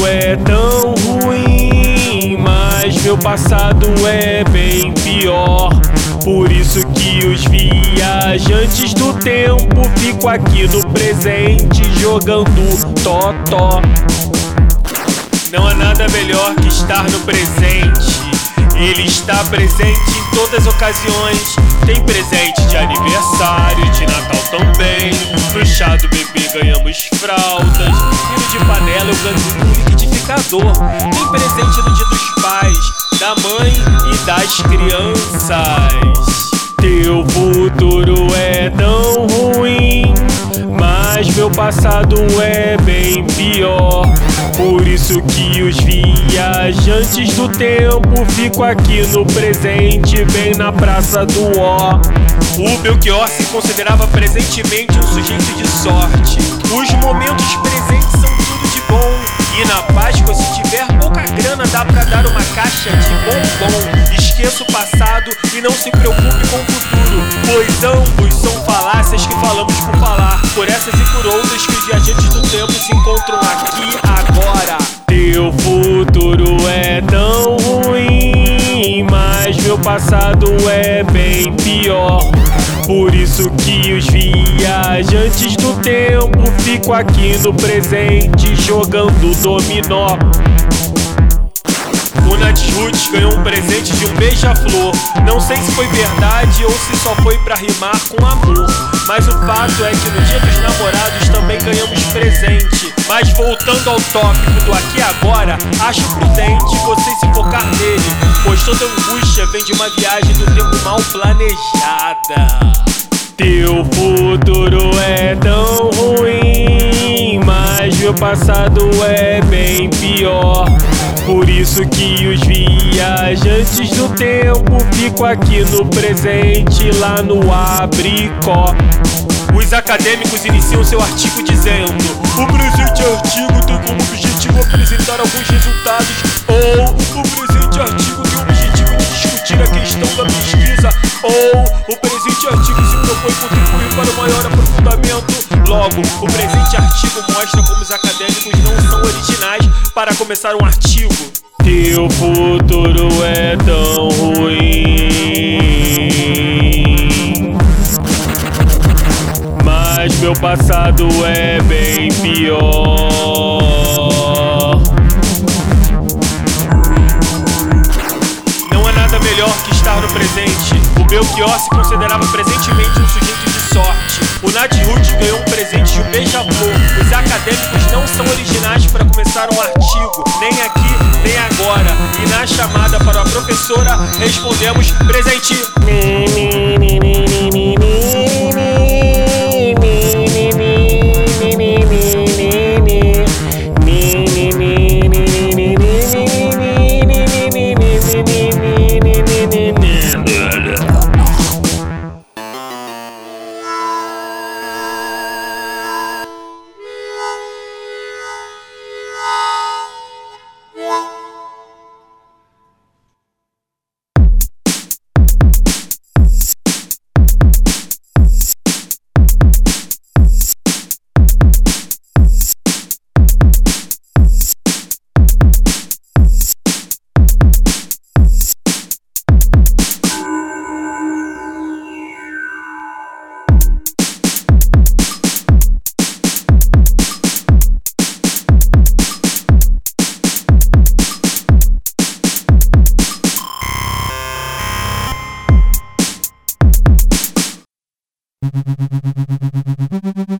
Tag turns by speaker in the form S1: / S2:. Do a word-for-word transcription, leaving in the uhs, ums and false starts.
S1: é tão ruim, mas meu passado é bem pior. Por isso que os viajantes do tempo ficam aqui no presente jogando totó. Não há nada melhor que estar no presente. Ele está presente em todas as ocasiões. Tem presente de aniversário, de Natal também. No chá do bebê ganhamos fraldas. E no de panela eu ganho um liquidificador. Tem presente no dia dos pais, da mãe e das crianças. Teu futuro é tão ruim, mas meu passado é bem pior. Por isso que os viajantes do tempo ficam aqui no presente, bem na Praça do Ó. O Belchior se considerava presentemente um sujeito de sorte. Os momentos presentes são tudo de bom. E na Páscoa, se tiver pouca grana, dá pra dar uma caixa de bombom. Esqueça o passado e não se preocupe com o futuro, pois ambos são falácias que falamos por falar. Por essas e por outras que os viajantes do tempo se encontram aqui agora. Teu futuro é tão ruim, mas meu passado é bem pior. Por isso que os viajantes do tempo ficam aqui no presente jogando dominó. O Natiruts ganhou um presente de um beija-flor. Não sei se foi verdade ou se só foi pra rimar com amor, mas o fato é que no dia dos namorados também ganhamos presente. Mas voltando ao tópico do aqui e agora, acho prudente você se focar nele, pois toda angústia vem de uma viagem do tempo mal planejada. Teu futuro é tão ruim, mas meu passado é bem pior. Por isso que os viajantes do tempo ficam aqui no presente, lá no Abricó. Os acadêmicos iniciam seu artigo dizendo: o presente artigo tem como objetivo apresentar alguns resultados. Ou o presente artigo tem o objetivo de discutir a questão da pesquisa. Ou o presente artigo se propõe contribuir para o maior aprofundamento. Logo, o presente artigo mostra como os acadêmicos não são originais para começar um artigo. Teu futuro é tão ruim, mas meu passado é bem pior. Não há nada melhor que estar no presente. O Belchior se considerava presentemente um sujeito de sorte. O Natiruts ganhou um presente de um beija-flor. Os acadêmicos não são originais para começar um artigo, nem aqui, nem agora. E na chamada para a professora, respondemos presente.
S2: Thank you.